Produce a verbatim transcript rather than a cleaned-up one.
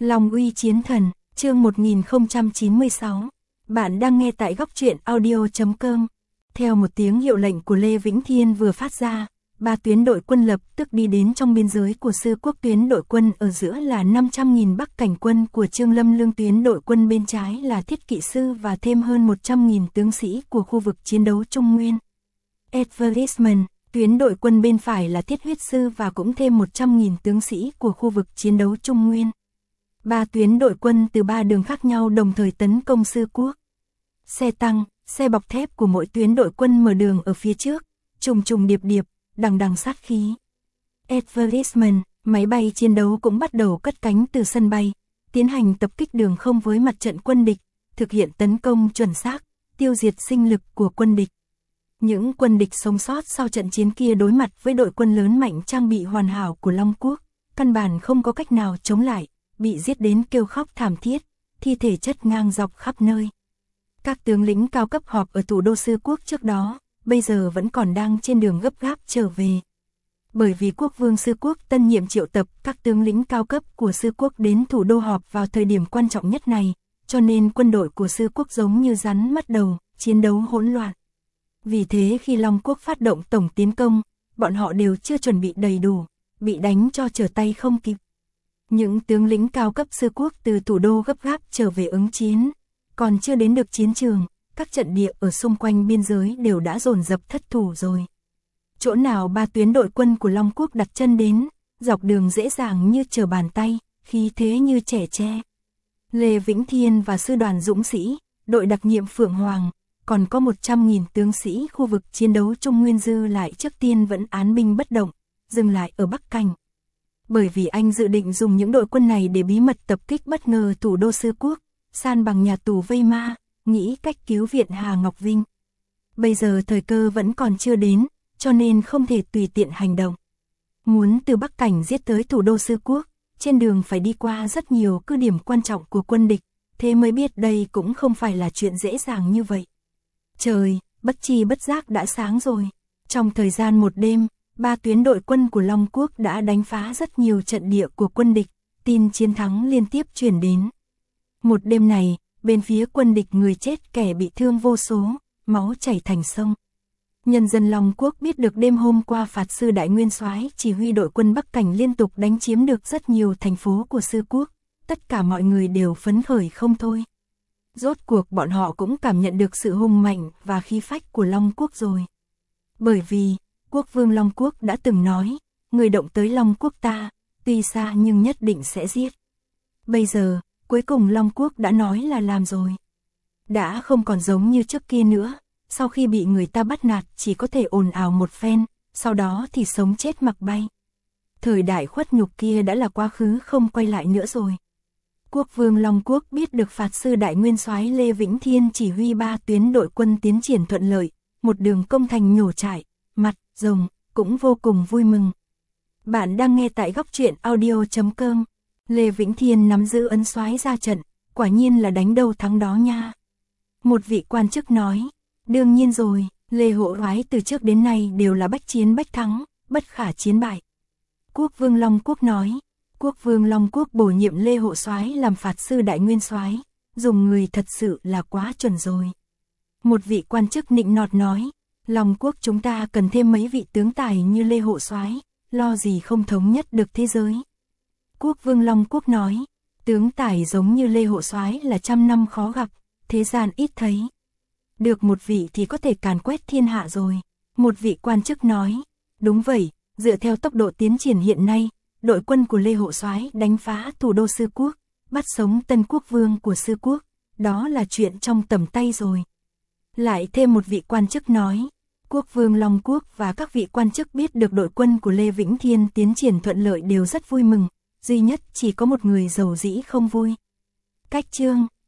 Long uy chiến thần, chương một nghìn không trăm chín mươi sáu. Bạn đang nghe tại góc truyện audio chấm com. Theo một tiếng hiệu lệnh của Lê Vĩnh Thiên vừa phát ra, ba tuyến đội quân lập tức đi đến trong biên giới của Sư Quốc. Tuyến đội quân ở giữa là năm trăm nghìn Bắc Cảnh quân của Trương Lâm Lương, tuyến đội quân bên trái là Thiết Kỵ sư và thêm hơn một trăm nghìn tướng sĩ của khu vực chiến đấu Trung Nguyên. Advertisement, tuyến đội quân bên phải là Thiết Huyết sư và cũng thêm một trăm nghìn tướng sĩ của khu vực chiến đấu Trung Nguyên. Ba tuyến đội quân từ ba đường khác nhau đồng thời tấn công Sư Quốc. Xe tăng, xe bọc thép của mỗi tuyến đội quân mở đường ở phía trước, trùng trùng điệp điệp, đằng đằng sát khí. Advertisement, máy bay chiến đấu cũng bắt đầu cất cánh từ sân bay, tiến hành tập kích đường không với mặt trận quân địch, thực hiện tấn công chuẩn xác, tiêu diệt sinh lực của quân địch. Những quân địch sống sót sau trận chiến kia đối mặt với đội quân lớn mạnh trang bị hoàn hảo của Long Quốc, căn bản không có cách nào chống lại, bị giết đến kêu khóc thảm thiết, thi thể chất ngang dọc khắp nơi. Các tướng lĩnh cao cấp họp ở thủ đô Sư Quốc trước đó, bây giờ vẫn còn đang trên đường gấp gáp trở về. Bởi vì quốc vương Sư Quốc tân nhiệm triệu tập các tướng lĩnh cao cấp của Sư Quốc đến thủ đô họp vào thời điểm quan trọng nhất này, cho nên quân đội của Sư Quốc giống như rắn mất đầu, chiến đấu hỗn loạn. Vì thế khi Long Quốc phát động tổng tiến công, bọn họ đều chưa chuẩn bị đầy đủ, bị đánh cho trở tay không kịp. Những tướng lĩnh cao cấp Sư Quốc từ thủ đô gấp gáp trở về ứng chiến, còn chưa đến được chiến trường, các trận địa ở xung quanh biên giới đều đã dồn dập thất thủ rồi. Chỗ nào ba tuyến đội quân của Long Quốc đặt chân đến, dọc đường dễ dàng như trở bàn tay, khí thế như trẻ tre. Lê Vĩnh Thiên và sư đoàn dũng sĩ, đội đặc nhiệm Phượng Hoàng, còn có một trăm nghìn tướng sĩ khu vực chiến đấu Trung Nguyên dư lại trước tiên vẫn án binh bất động, dừng lại ở Bắc Cảnh. Bởi vì anh dự định dùng những đội quân này để bí mật tập kích bất ngờ thủ đô Sư Quốc, san bằng nhà tù vây ma, nghĩ cách cứu viện Hà Ngọc Vinh. Bây giờ thời cơ vẫn còn chưa đến, cho nên không thể tùy tiện hành động. Muốn từ Bắc Cảnh giết tới thủ đô Sư Quốc, trên đường phải đi qua rất nhiều cứ điểm quan trọng của quân địch, thế mới biết đây cũng không phải là chuyện dễ dàng như vậy. Trời, bất chi bất giác đã sáng rồi. Trong thời gian một đêm, ba tuyến đội quân của Long Quốc đã đánh phá rất nhiều trận địa của quân địch, tin chiến thắng liên tiếp truyền đến. Một đêm này, bên phía quân địch người chết kẻ bị thương vô số, máu chảy thành sông. Nhân dân Long Quốc biết được đêm hôm qua Phạt sư Đại Nguyên Soái chỉ huy đội quân Bắc Cảnh liên tục đánh chiếm được rất nhiều thành phố của Sư Quốc, tất cả mọi người đều phấn khởi không thôi. Rốt cuộc bọn họ cũng cảm nhận được sự hùng mạnh và khí phách của Long Quốc rồi. Bởi vì, quốc vương Long Quốc đã từng nói, người động tới Long Quốc ta, tuy xa nhưng nhất định sẽ giết. Bây giờ, cuối cùng Long Quốc đã nói là làm rồi. Đã không còn giống như trước kia nữa, sau khi bị người ta bắt nạt chỉ có thể ồn ào một phen, sau đó thì sống chết mặc bay. Thời đại khuất nhục kia đã là quá khứ không quay lại nữa rồi. Quốc vương Long Quốc biết được Phạt sư Đại Nguyên Soái Lê Vĩnh Thiên chỉ huy ba tuyến đội quân tiến triển thuận lợi, một đường công thành nhổ trải, mặt, rồng, cũng vô cùng vui mừng. Bạn đang nghe tại góc truyện audio chấm com. Lê Vĩnh Thiên nắm giữ ấn soái ra trận, quả nhiên là đánh đâu thắng đó nha. Một vị quan chức nói, đương nhiên rồi, Lê Hộ Soái từ trước đến nay đều là bách chiến bách thắng, bất khả chiến bại. Quốc vương Long Quốc nói, quốc vương Long Quốc bổ nhiệm Lê Hộ Soái làm Phạt sư Đại Nguyên Soái, dùng người thật sự là quá chuẩn rồi. Một vị quan chức nịnh nọt nói, Long Quốc chúng ta cần thêm mấy vị tướng tài như Lê Hộ Soái, lo gì không thống nhất được thế giới. Quốc vương Long Quốc nói, tướng tài giống như Lê Hộ Soái là trăm năm khó gặp, thế gian ít thấy. Được một vị thì có thể càn quét thiên hạ rồi. Một vị quan chức nói, đúng vậy, dựa theo tốc độ tiến triển hiện nay, đội quân của Lê Hộ Soái đánh phá thủ đô Sư Quốc, bắt sống tân quốc vương của Sư Quốc, đó là chuyện trong tầm tay rồi. Lại thêm một vị quan chức nói, quốc vương Long Quốc và các vị quan chức biết được đội quân của Lê Vĩnh Thiên tiến triển thuận lợi đều rất vui mừng, duy nhất chỉ có một người giàu dĩ không vui. Cách chương,